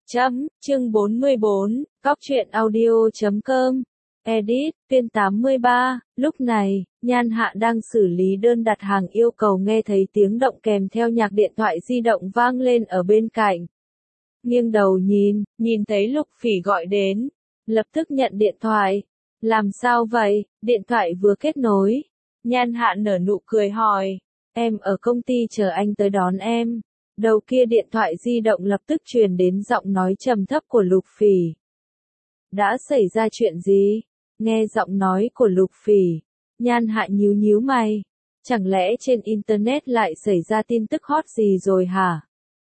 Chương 44, Cóc truyện audio.com. Edit, phiên 83, lúc này, Nhan Hạ đang xử lý đơn đặt hàng yêu cầu nghe thấy tiếng động kèm theo nhạc điện thoại di động vang lên ở bên cạnh. Nghiêng đầu nhìn thấy Lục Phỉ gọi đến, lập tức nhận điện thoại. Làm sao vậy? Điện thoại vừa kết nối. Nhan Hạ nở nụ cười hỏi, em ở công ty chờ anh tới đón em. Đầu kia điện thoại di động lập tức truyền đến giọng nói trầm thấp của Lục Phỉ. Đã xảy ra chuyện gì? Nghe giọng nói của Lục Phỉ, Nhan Hạ nhíu mày. Chẳng lẽ trên Internet lại xảy ra tin tức hot gì rồi hả?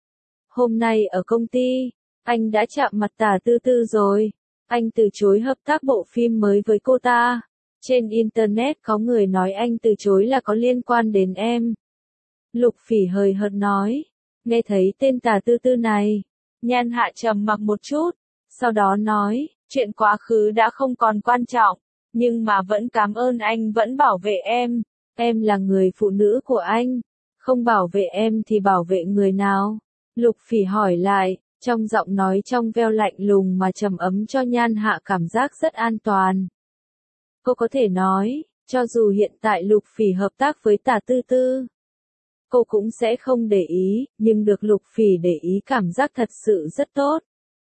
Hôm nay ở công ty, anh đã chạm mặt Tả Tư Tư rồi. Anh từ chối hợp tác bộ phim mới với cô ta. Trên Internet có người nói anh từ chối là có liên quan đến em. Lục Phỉ hời hợt nói. Nghe thấy tên Tả Tư Tư này, Nhan Hạ trầm mặc một chút, sau đó nói, chuyện quá khứ đã không còn quan trọng, nhưng mà vẫn cảm ơn anh vẫn bảo vệ em là người phụ nữ của anh, không bảo vệ em thì bảo vệ người nào? Lục Phỉ hỏi lại, trong giọng nói trong veo lạnh lùng mà trầm ấm cho Nhan Hạ cảm giác rất an toàn. Cô có thể nói, cho dù hiện tại Lục Phỉ hợp tác với Tả Tư Tư, cô cũng sẽ không để ý, nhưng được Lục Phỉ để ý cảm giác thật sự rất tốt.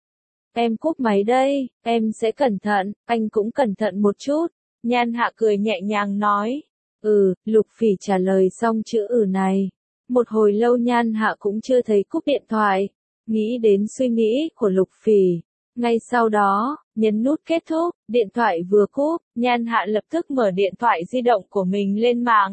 Em cúp máy đây, em sẽ cẩn thận, anh cũng cẩn thận một chút. Nhan Hạ cười nhẹ nhàng nói. Lục Phỉ trả lời xong chữ này. Một hồi lâu Nhan Hạ cũng chưa thấy cúp điện thoại. Nghĩ đến suy nghĩ của Lục Phỉ. Ngay sau đó, nhấn nút kết thúc, điện thoại vừa cúp, Nhan Hạ lập tức mở điện thoại di động của mình lên mạng.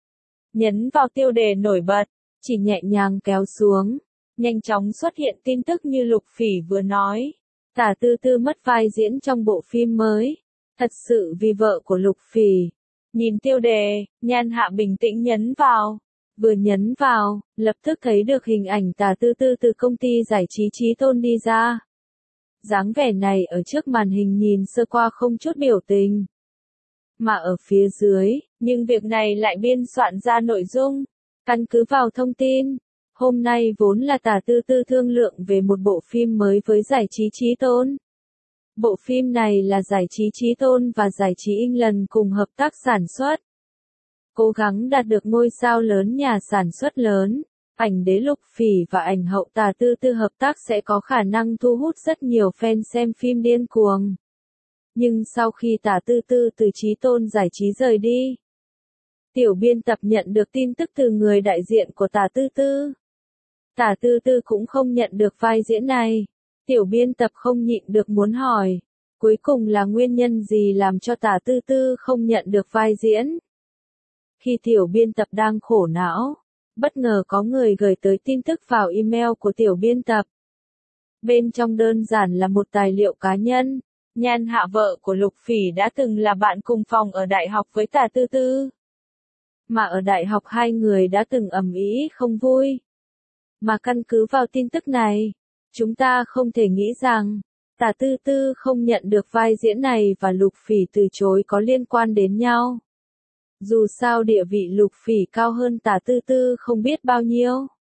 Nhấn vào tiêu đề nổi bật, chỉ nhẹ nhàng kéo xuống, nhanh chóng xuất hiện tin tức như Lục Phỉ vừa nói. Tả Tư Tư mất vai diễn trong bộ phim mới, thật sự vì vợ của Lục Phỉ. Nhìn tiêu đề, Nhan Hạ bình tĩnh nhấn vào. Vừa nhấn vào, lập tức thấy được hình ảnh Tả Tư Tư từ công ty giải trí Chí Tôn đi ra. Dáng vẻ này ở trước màn hình nhìn sơ qua không chút biểu tình. Mà ở phía dưới, nhưng việc này lại biên soạn ra nội dung. Căn cứ vào thông tin, hôm nay vốn là Tả Tư Tư thương lượng về một bộ phim mới với giải trí Chí Tôn. Bộ phim này là giải trí Chí Tôn và giải trí England cùng hợp tác sản xuất. Cố gắng đạt được ngôi sao lớn nhà sản xuất lớn, ảnh đế Lục Phỉ và ảnh hậu Tả Tư Tư hợp tác sẽ có khả năng thu hút rất nhiều fan xem phim điên cuồng. Nhưng sau khi Tả Tư Tư từ Chí Tôn giải trí rời đi, tiểu biên tập nhận được tin tức từ người đại diện của Tả Tư Tư. Tả Tư Tư cũng không nhận được vai diễn này. Tiểu biên tập không nhịn được muốn hỏi, cuối cùng là nguyên nhân gì làm cho Tả Tư Tư không nhận được vai diễn? Khi tiểu biên tập đang khổ não, bất ngờ có người gửi tới tin tức vào email của tiểu biên tập. Bên trong đơn giản là một tài liệu cá nhân. Nhan Hạ vợ của Lục Phỉ đã từng là bạn cùng phòng ở đại học với Tả Tư Tư. Mà ở đại học hai người đã từng ầm ĩ không vui. Mà căn cứ vào tin tức này, chúng ta không thể nghĩ rằng, Tả Tư Tư không nhận được vai diễn này và Lục Phỉ từ chối có liên quan đến nhau. Dù sao địa vị Lục Phỉ cao hơn Tả Tư Tư không biết bao nhiêu.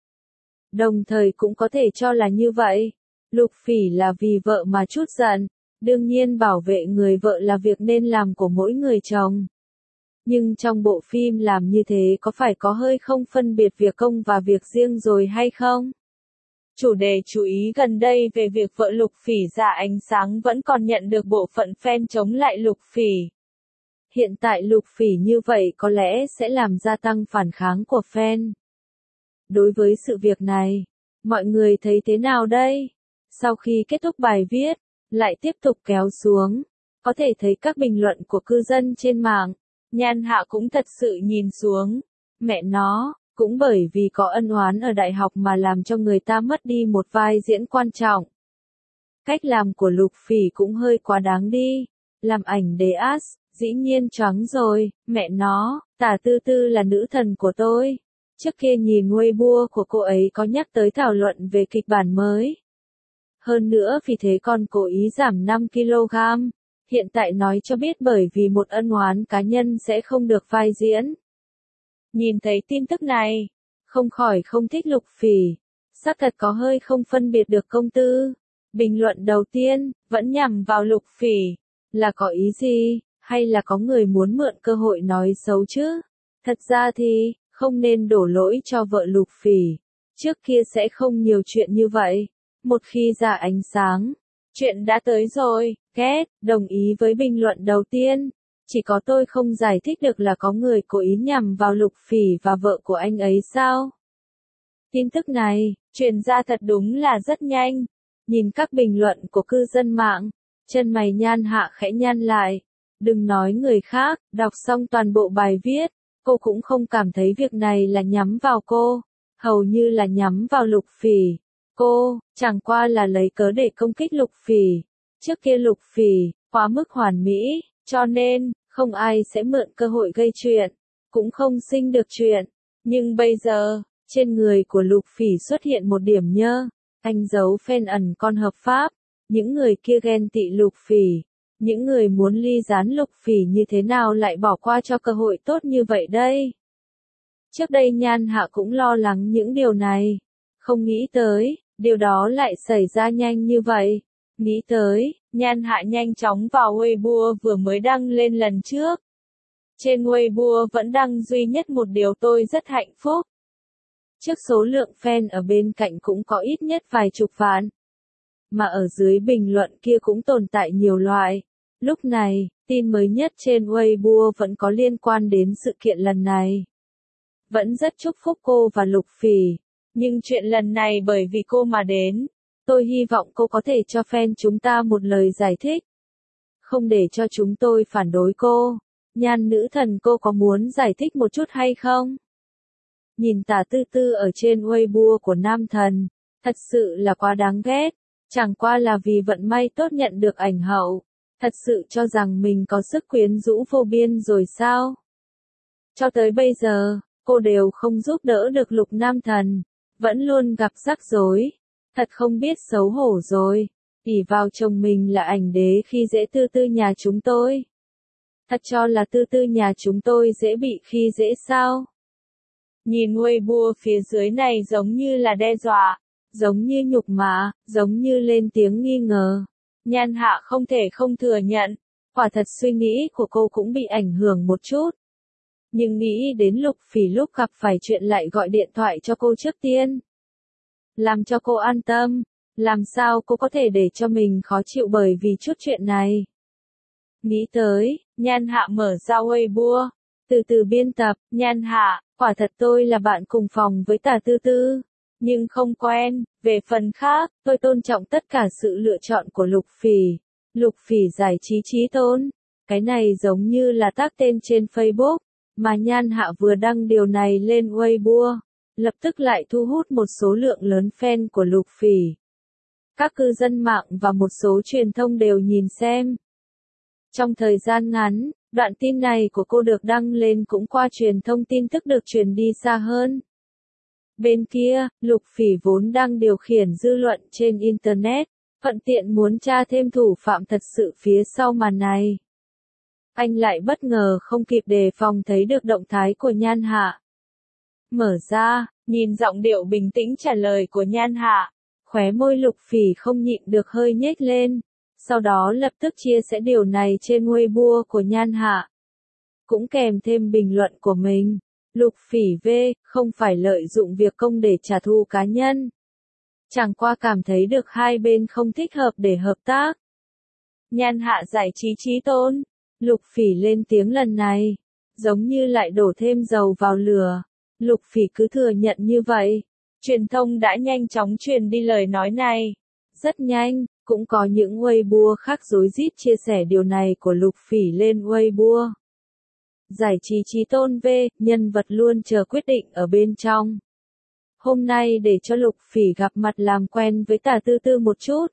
Đồng thời cũng có thể cho là như vậy. Lục Phỉ là vì vợ mà chút giận. Đương nhiên bảo vệ người vợ là việc nên làm của mỗi người chồng. Nhưng trong bộ phim làm như thế có phải có hơi không phân biệt việc công và việc riêng rồi hay không? Chủ đề chú ý gần đây về việc vợ Lục Phỉ ra ánh sáng vẫn còn nhận được bộ phận fan chống lại Lục Phỉ. Hiện tại Lục Phỉ như vậy có lẽ sẽ làm gia tăng phản kháng của fan. Đối với sự việc này, mọi người thấy thế nào đây? Sau khi kết thúc bài viết, lại tiếp tục kéo xuống, có thể thấy các bình luận của cư dân trên mạng. Nhan Hạ cũng thật sự nhìn xuống, mẹ nó, cũng bởi vì có ân oán ở đại học mà làm cho người ta mất đi một vai diễn quan trọng. Cách làm của Lục Phỉ cũng hơi quá đáng đi, làm ảnh đế as, dĩ nhiên choáng rồi, mẹ nó, Tả Tư Tư là nữ thần của tôi. Trước kia nhìn Weibo của cô ấy có nhắc tới thảo luận về kịch bản mới. Hơn nữa vì thế còn cố ý giảm 5 kg. Hiện tại nói cho biết bởi vì một ân oán cá nhân sẽ không được vai diễn. Nhìn thấy tin tức này, không khỏi không thích Lục Phỉ. Xác thật có hơi không phân biệt được công tư. Bình luận đầu tiên, vẫn nhằm vào Lục Phỉ. Là có ý gì, hay là có người muốn mượn cơ hội nói xấu chứ? Thật ra thì, không nên đổ lỗi cho vợ Lục Phỉ. Trước kia sẽ không nhiều chuyện như vậy. Một khi ra ánh sáng, chuyện đã tới rồi. Kết, đồng ý với bình luận đầu tiên. Chỉ có tôi không giải thích được là có người cố ý nhằm vào Lục Phỉ và vợ của anh ấy sao? Tin tức này, truyền ra thật đúng là rất nhanh. Nhìn các bình luận của cư dân mạng, chân mày Nhan Hạ khẽ nhăn lại. Đừng nói người khác, đọc xong toàn bộ bài viết, cô cũng không cảm thấy việc này là nhắm vào cô, hầu như là nhắm vào Lục Phỉ. Cô, chẳng qua là lấy cớ để công kích Lục Phỉ. Trước kia Lục Phỉ, quá mức hoàn mỹ, cho nên, không ai sẽ mượn cơ hội gây chuyện, cũng không sinh được chuyện. Nhưng bây giờ, trên người của Lục Phỉ xuất hiện một điểm nhơ, anh giấu fan ẩn con hợp pháp, những người kia ghen tị Lục Phỉ, những người muốn ly gián Lục Phỉ như thế nào lại bỏ qua cho cơ hội tốt như vậy đây? Trước đây Nhan Hạ cũng lo lắng những điều này, không nghĩ tới, điều đó lại xảy ra nhanh như vậy. Nghĩ tới, Nhan Hạ nhanh chóng vào Weibo vừa mới đăng lên lần trước. Trên Weibo vẫn đăng duy nhất một điều tôi rất hạnh phúc. Trước số lượng fan ở bên cạnh cũng có ít nhất vài chục vạn. Mà ở dưới bình luận kia cũng tồn tại nhiều loại. Lúc này, tin mới nhất trên Weibo vẫn có liên quan đến sự kiện lần này. Vẫn rất chúc phúc cô và Lục Phỉ. Nhưng chuyện lần này bởi vì cô mà đến. Tôi hy vọng cô có thể cho fan chúng ta một lời giải thích. Không để cho chúng tôi phản đối cô. Nhan nữ thần cô có muốn giải thích một chút hay không? Nhìn Tả Tư Tư ở trên Weibo của nam thần. Thật sự là quá đáng ghét. Chẳng qua là vì vận may tốt nhận được ảnh hậu. Thật sự cho rằng mình có sức quyến rũ vô biên rồi sao? Cho tới bây giờ, cô đều không giúp đỡ được Lục nam thần. Vẫn luôn gặp rắc rối. Thật không biết xấu hổ rồi. Ỷ vào chồng mình là ảnh đế khi dễ Tư Tư nhà chúng tôi. Thật cho là Tư Tư nhà chúng tôi dễ bị khi dễ sao? Nhìn Weibo phía dưới này giống như là đe dọa, giống như nhục mạ, giống như lên tiếng nghi ngờ. Nhan Hạ không thể không thừa nhận, quả thật suy nghĩ của cô cũng bị ảnh hưởng một chút. Nhưng nghĩ đến Lục Phỉ lúc gặp phải chuyện lại gọi điện thoại cho cô trước tiên. Làm cho cô an tâm, làm sao cô có thể để cho mình khó chịu bởi vì chút chuyện này. Nghĩ tới, Nhan Hạ mở ra Weibo, từ từ biên tập, Nhan Hạ, quả thật tôi là bạn cùng phòng với Tả Tư Tư, nhưng không quen, về phần khác, tôi tôn trọng tất cả sự lựa chọn của Lục Phỉ. Lục Phỉ giải trí trí tôn, cái này giống như là tác tên trên Facebook, mà Nhan Hạ vừa đăng điều này lên Weibo, lập tức lại thu hút một số lượng lớn fan của Lục Phỉ. Các cư dân mạng và một số truyền thông đều nhìn xem. Trong thời gian ngắn, đoạn tin này của cô được đăng lên cũng qua truyền thông tin tức được truyền đi xa hơn. Bên kia, Lục Phỉ vốn đang điều khiển dư luận trên Internet, thuận tiện muốn tra thêm thủ phạm thật sự phía sau màn này. Anh lại bất ngờ không kịp đề phòng thấy được động thái của Nhan Hạ. Mở ra, nhìn giọng điệu bình tĩnh trả lời của Nhan Hạ, khóe môi Lục Phỉ không nhịn được hơi nhếch lên. Sau đó lập tức chia sẻ điều này trên Weibo của Nhan Hạ. Cũng kèm thêm bình luận của mình. Lục Phỉ V, không phải lợi dụng việc công để trả thù cá nhân. Chẳng qua cảm thấy được hai bên không thích hợp để hợp tác. Nhan Hạ giải trí trí tôn. Lục Phỉ lên tiếng lần này. Giống như lại đổ thêm dầu vào lửa. Lục Phỉ cứ thừa nhận như vậy. Truyền thông đã nhanh chóng truyền đi lời nói này. Rất nhanh, cũng có những Weibo khác rối rít chia sẻ điều này của Lục Phỉ lên Weibo. Giải trí trí tôn V, nhân vật luôn chờ quyết định ở bên trong. Hôm nay để cho Lục Phỉ gặp mặt làm quen với Tả Tư Tư một chút.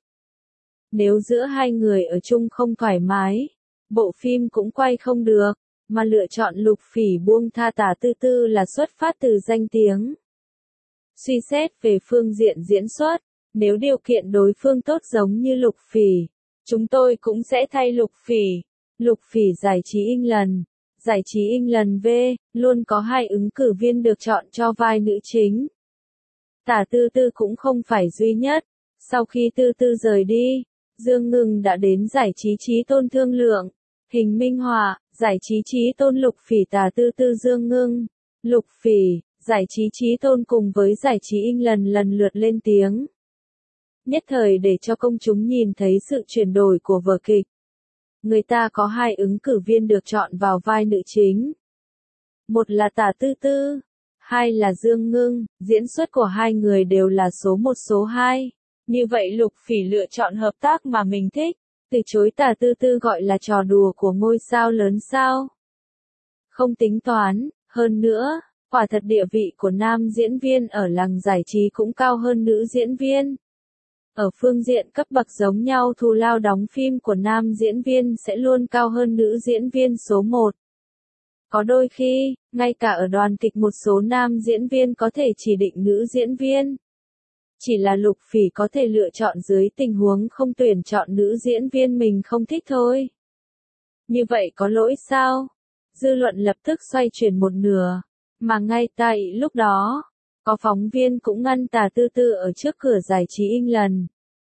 Nếu giữa hai người ở chung không thoải mái, bộ phim cũng quay không được, mà lựa chọn Lục Phỉ buông tha Tả Tư Tư là xuất phát từ danh tiếng. Suy xét về phương diện diễn xuất, nếu điều kiện đối phương tốt giống như Lục Phỉ, chúng tôi cũng sẽ thay Lục Phỉ. Lục Phỉ giải trí England. Giải trí England V, luôn có hai ứng cử viên được chọn cho vai nữ chính. Tả Tư Tư cũng không phải duy nhất. Sau khi Tư Tư rời đi, Dương Ngưng đã đến giải trí Chí Tôn thương lượng. Hình minh họa, giải trí Chí Tôn Lục Phỉ Tà Tư Tư Dương Ngưng. Lục Phỉ, giải trí Chí Tôn cùng với giải trí Inh lần lượt lên tiếng. Nhất thời để cho công chúng nhìn thấy sự chuyển đổi của vở kịch. Người ta có 2 ứng cử viên được chọn vào vai nữ chính. Một là Tà Tư Tư, 2 là Dương Ngưng, diễn xuất của 2 người đều là số 1 số 2. Như vậy Lục Phỉ lựa chọn hợp tác mà mình thích, từ chối Tà Tư Tư gọi là trò đùa của ngôi sao lớn sao. Không tính toán, hơn nữa, quả thật địa vị của nam diễn viên ở làng giải trí cũng cao hơn nữ diễn viên. Ở phương diện cấp bậc giống nhau thù lao đóng phim của nam diễn viên sẽ luôn cao hơn nữ diễn viên số 1. Có đôi khi, ngay cả ở đoàn kịch một số nam diễn viên có thể chỉ định nữ diễn viên. Chỉ là Lục Phỉ có thể lựa chọn dưới tình huống không tuyển chọn nữ diễn viên mình không thích thôi. Như vậy có lỗi sao? Dư luận lập tức xoay chuyển một nửa. Mà ngay tại lúc đó, có phóng viên cũng ngăn Tà Tư Tư ở trước cửa giải trí Inh lần.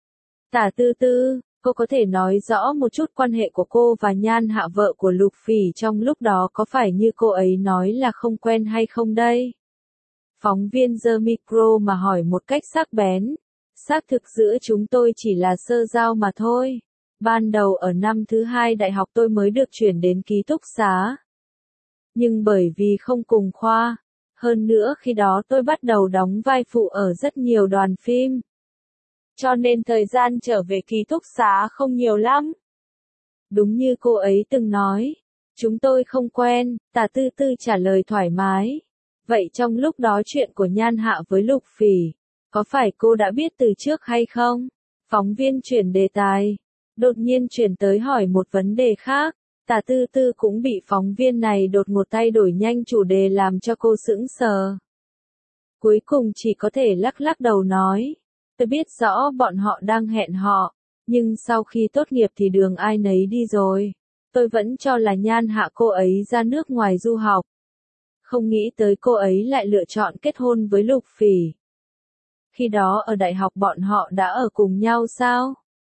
Tà Tư Tư, cô có thể nói rõ một chút quan hệ của cô và Nhan Hạ vợ của Lục Phỉ trong lúc đó có phải như cô ấy nói là không quen hay không đây? Phóng viên giơ micro mà hỏi một cách sắc bén. Xác thực giữa chúng tôi chỉ là sơ giao mà thôi. Ban đầu ở năm thứ 2 đại học tôi mới được chuyển đến ký túc xá. Nhưng bởi vì không cùng khoa, hơn nữa khi đó tôi bắt đầu đóng vai phụ ở rất nhiều đoàn phim. Cho nên thời gian trở về ký túc xá không nhiều lắm. Đúng như cô ấy từng nói, chúng tôi không quen, Tà Tư Tư trả lời thoải mái. Vậy trong lúc đó chuyện của Nhan Hạ với Lục Phỉ, có phải cô đã biết từ trước hay không? Phóng viên chuyển đề tài, đột nhiên chuyển tới hỏi một vấn đề khác. Tà Tư Tư cũng bị phóng viên này đột ngột thay đổi nhanh chủ đề làm cho cô sững sờ. Cuối cùng chỉ có thể lắc lắc đầu nói, tôi biết rõ bọn họ đang hẹn họ, nhưng sau khi tốt nghiệp thì đường ai nấy đi rồi. Tôi vẫn cho là Nhan Hạ cô ấy ra nước ngoài du học. Không nghĩ tới cô ấy lại lựa chọn kết hôn với Lục Phỉ. Khi đó ở đại học bọn họ đã ở cùng nhau sao?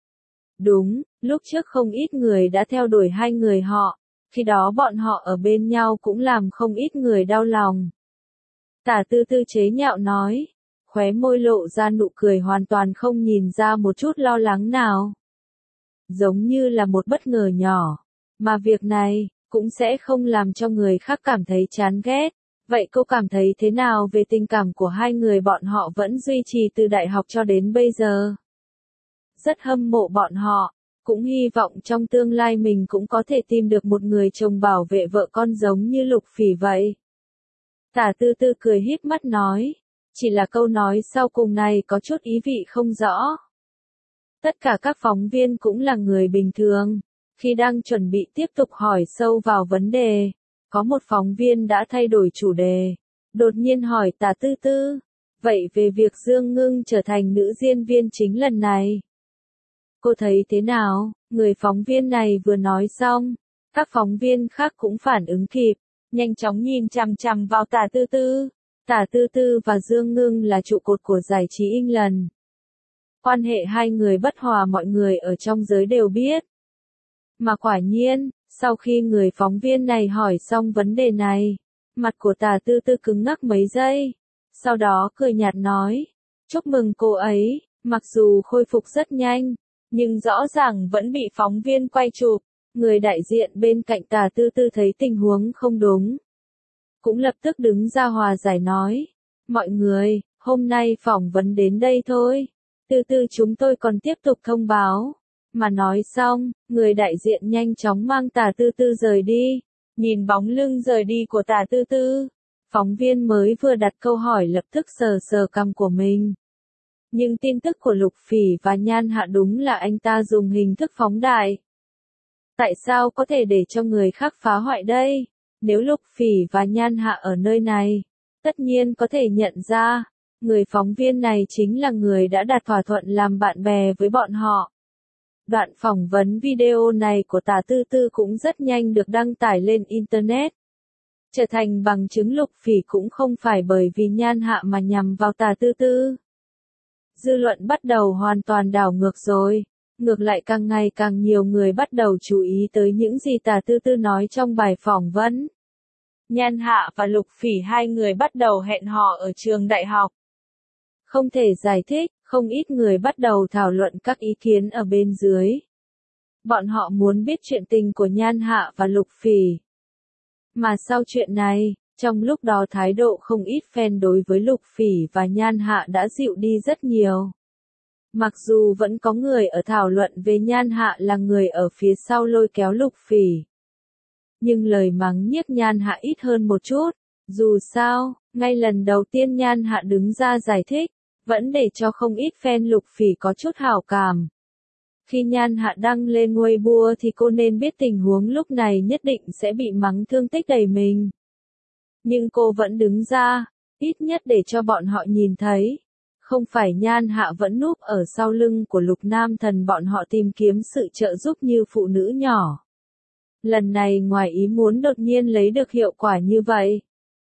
Đúng, lúc trước không ít người đã theo đuổi 2 người họ, khi đó bọn họ ở bên nhau cũng làm không ít người đau lòng. Tà Tư Tư chế nhạo nói, khóe môi lộ ra nụ cười hoàn toàn không nhìn ra một chút lo lắng nào. Giống như là một bất ngờ nhỏ, mà việc này cũng sẽ không làm cho người khác cảm thấy chán ghét. Vậy cô cảm thấy thế nào về tình cảm của 2 người bọn họ vẫn duy trì từ đại học cho đến bây giờ? Rất hâm mộ bọn họ, cũng hy vọng trong tương lai mình cũng có thể tìm được một người chồng bảo vệ vợ con giống như Lục Phỉ vậy. Tà Tư Tư cười híp mắt nói, chỉ là câu nói sau cùng này có chút ý vị không rõ. Tất cả các phóng viên cũng là người bình thường, khi đang chuẩn bị tiếp tục hỏi sâu vào vấn đề, có một phóng viên đã thay đổi chủ đề, đột nhiên hỏi Tà Tư Tư, vậy về việc Dương Ngưng trở thành nữ diễn viên chính lần này, cô thấy thế nào? Người phóng viên này vừa nói xong, các phóng viên khác cũng phản ứng kịp, nhanh chóng nhìn chằm chằm vào Tà Tư Tư. Tà Tư Tư và Dương Ngưng là trụ cột của giải trí Inh lần. Quan hệ 2 người bất hòa mọi người ở trong giới đều biết. Mà quả nhiên, sau khi người phóng viên này hỏi xong vấn đề này, mặt của Tà Tư Tư cứng ngắc mấy giây. Sau đó cười nhạt nói, chúc mừng cô ấy, mặc dù khôi phục rất nhanh, nhưng rõ ràng vẫn bị phóng viên quay chụp. Người đại diện bên cạnh Tà Tư Tư thấy tình huống không đúng, cũng lập tức đứng ra hòa giải nói, mọi người, hôm nay phỏng vấn đến đây thôi, từ từ chúng tôi còn tiếp tục thông báo. Mà nói xong, người đại diện nhanh chóng mang Tà Tư Tư rời đi. Nhìn bóng lưng rời đi của Tà Tư Tư, phóng viên mới vừa đặt câu hỏi lập tức sờ sờ cằm của mình. Nhưng tin tức của Lục Phỉ và Nhan Hạ đúng là anh ta dùng hình thức phóng đại. Tại sao có thể để cho người khác phá hoại đây? Nếu Lục Phỉ và Nhan Hạ ở nơi này, tất nhiên có thể nhận ra, người phóng viên này chính là người đã đặt thỏa thuận làm bạn bè với bọn họ. Đoạn phỏng vấn video này của Tà Tư Tư cũng rất nhanh được đăng tải lên Internet. Trở thành bằng chứng Lục Phỉ cũng không phải bởi vì Nhan Hạ mà nhằm vào Tà Tư Tư. dư luận bắt đầu hoàn toàn đảo ngược rồi. Ngược lại càng ngày càng nhiều người bắt đầu chú ý tới những gì Tả Tư Tư nói trong bài phỏng vấn. Nhan Hạ và Lục Phỉ hai người bắt đầu hẹn hò ở trường đại học. Không thể giải thích, không ít người bắt đầu thảo luận các ý kiến ở bên dưới. Bọn họ muốn biết chuyện tình của Nhan Hạ và Lục Phỉ. Mà sau chuyện này, trong lúc đó thái độ không ít fan đối với Lục Phỉ và Nhan Hạ đã dịu đi rất nhiều. Mặc dù vẫn có người ở thảo luận về Nhan Hạ là người ở phía sau lôi kéo Lục Phỉ. Nhưng lời mắng nhiếc Nhan Hạ ít hơn một chút. Dù sao, ngay lần đầu tiên Nhan Hạ đứng ra giải thích, vẫn để cho không ít fan Lục Phỉ có chút hảo cảm. Khi Nhan Hạ đăng lên Weibo thì cô nên biết tình huống lúc này nhất định sẽ bị mắng thương tích đầy mình. Nhưng cô vẫn đứng ra, ít nhất để cho bọn họ nhìn thấy. Không phải Nhan Hạ vẫn núp ở sau lưng của Lục Nam Thần bọn họ tìm kiếm sự trợ giúp như phụ nữ nhỏ. Lần này ngoài ý muốn đột nhiên lấy được hiệu quả như vậy.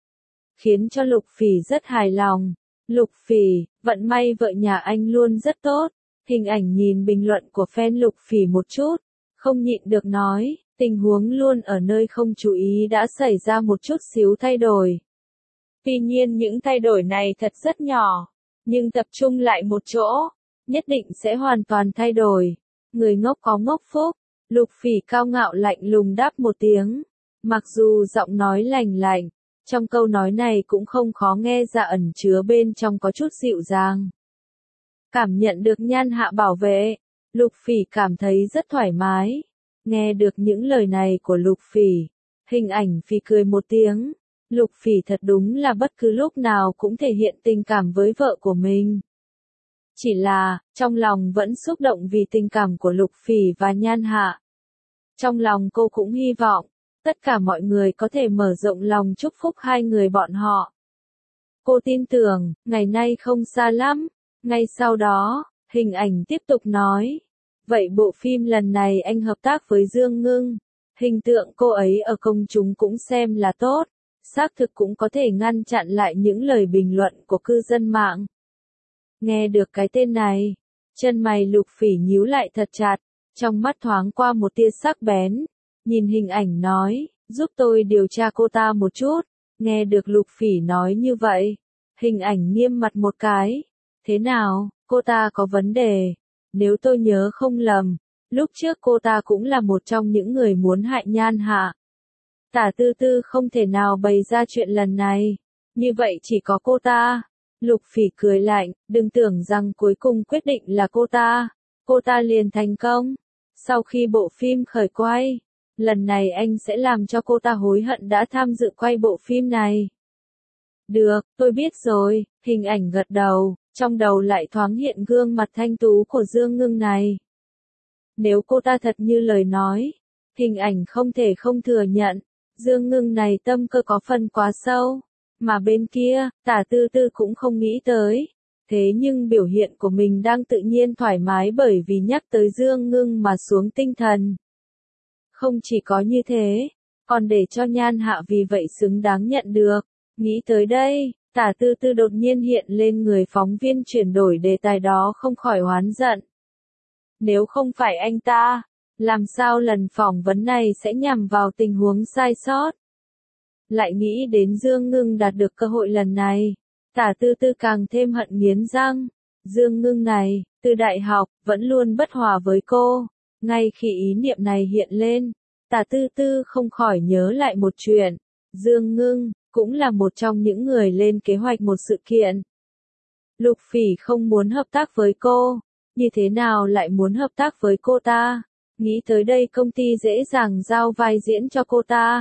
Khiến cho Lục Phỉ rất hài lòng. Lục Phỉ, vận may vợ nhà anh luôn rất tốt. Hình ảnh nhìn bình luận của fan Lục Phỉ một chút. Không nhịn được nói, tình huống luôn ở nơi không chú ý đã xảy ra một chút xíu thay đổi. Tuy nhiên những thay đổi này thật rất nhỏ. Nhưng tập trung lại một chỗ, nhất định sẽ hoàn toàn thay đổi. Người ngốc có ngốc phúc. Lục Phỉ cao ngạo lạnh lùng đáp một tiếng. Mặc dù giọng nói lành lạnh, trong câu nói này cũng không khó nghe ra ẩn chứa bên trong có chút dịu dàng. Cảm nhận được Nhan Hạ bảo vệ, Lục Phỉ cảm thấy rất thoải mái. Nghe được những lời này của Lục Phỉ, hình ảnh phì cười một tiếng. Lục Phỉ thật đúng là bất cứ lúc nào cũng thể hiện tình cảm với vợ của mình. Chỉ là, trong lòng vẫn xúc động vì tình cảm của Lục Phỉ và Nhan Hạ. Trong lòng cô cũng hy vọng, tất cả mọi người có thể mở rộng lòng chúc phúc hai người bọn họ. Cô tin tưởng, ngày nay không xa lắm. Ngay sau đó, hình ảnh tiếp tục nói. Vậy bộ phim lần này anh hợp tác với Dương Ngưng. Hình tượng cô ấy ở công chúng cũng xem là tốt. Xác thực cũng có thể ngăn chặn lại những lời bình luận của cư dân mạng. Nghe được cái tên này, chân mày Lục Phỉ nhíu lại thật chặt, trong mắt thoáng qua một tia sắc bén, nhìn hình ảnh nói, giúp tôi điều tra cô ta một chút. Nghe được Lục Phỉ nói như vậy, hình ảnh nghiêm mặt một cái. Thế nào, cô ta có vấn đề? Nếu tôi nhớ không lầm, lúc trước cô ta cũng là một trong những người muốn hại Nhan Hạ. Tả Tư Tư không thể nào bày ra chuyện lần này. Như vậy chỉ có cô ta. Lục Phỉ cười lạnh, đừng tưởng rằng cuối cùng quyết định là cô ta. Cô ta liền thành công. Sau khi bộ phim khởi quay, lần này anh sẽ làm cho cô ta hối hận đã tham dự quay bộ phim này. Được, tôi biết rồi, hình ảnh gật đầu, trong đầu lại thoáng hiện gương mặt thanh tú của Dương Ngưng này. Nếu cô ta thật như lời nói, hình ảnh không thể không thừa nhận. Dương Ngưng này tâm cơ có phần quá sâu, mà bên kia, Tả Tư Tư cũng không nghĩ tới. Thế nhưng biểu hiện của mình đang tự nhiên thoải mái bởi vì nhắc tới Dương Ngưng mà xuống tinh thần. Không chỉ có như thế, còn để cho Nhan Hạ vì vậy xứng đáng nhận được. Nghĩ tới đây, Tả Tư Tư đột nhiên hiện lên người phóng viên chuyển đổi đề tài đó không khỏi oán giận. Nếu không phải anh ta, làm sao lần phỏng vấn này sẽ nhằm vào tình huống sai sót? Lại nghĩ đến Dương Ngưng đạt được cơ hội lần này, Tả Tư Tư càng thêm hận nghiến răng. Dương Ngưng này, từ đại học, vẫn luôn bất hòa với cô. Ngay khi ý niệm này hiện lên, Tả Tư Tư không khỏi nhớ lại một chuyện. Dương Ngưng, cũng là một trong những người lên kế hoạch một sự kiện. Lục Phỉ không muốn hợp tác với cô, như thế nào lại muốn hợp tác với cô ta? Nghĩ tới đây công ty dễ dàng giao vai diễn cho cô ta.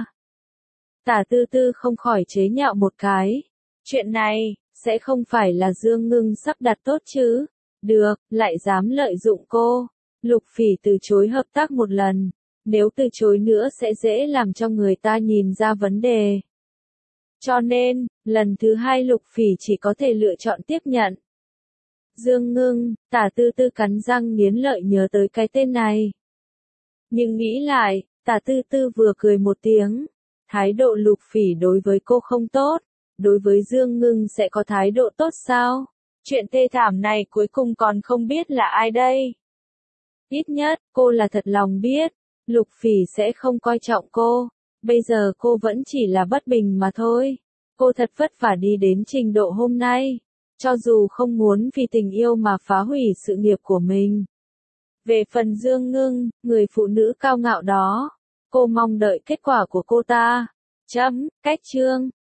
Tả Tư Tư không khỏi chế nhạo một cái. Chuyện này, sẽ không phải là Dương Ngưng sắp đặt tốt chứ? Được, lại dám lợi dụng cô. Lục Phỉ từ chối hợp tác một lần. Nếu từ chối nữa sẽ dễ làm cho người ta nhìn ra vấn đề. Cho nên, lần thứ hai Lục Phỉ chỉ có thể lựa chọn tiếp nhận. Dương Ngưng, Tả Tư Tư cắn răng nghiến lợi nhớ tới cái tên này. Nhưng nghĩ lại, Tả Tư Tư vừa cười một tiếng. Thái độ Lục Phỉ đối với cô không tốt, đối với Dương Ngưng sẽ có thái độ tốt sao? Chuyện thê thảm này cuối cùng còn không biết là ai đây. Ít nhất, cô là thật lòng biết, Lục Phỉ sẽ không coi trọng cô. Bây giờ cô vẫn chỉ là bất bình mà thôi. Cô thật vất vả đi đến trình độ hôm nay. Cho dù không muốn vì tình yêu mà phá hủy sự nghiệp của mình. Về phần Dương Ngưng, người phụ nữ cao ngạo đó, cô mong đợi kết quả của cô ta. Chấm, cách chương.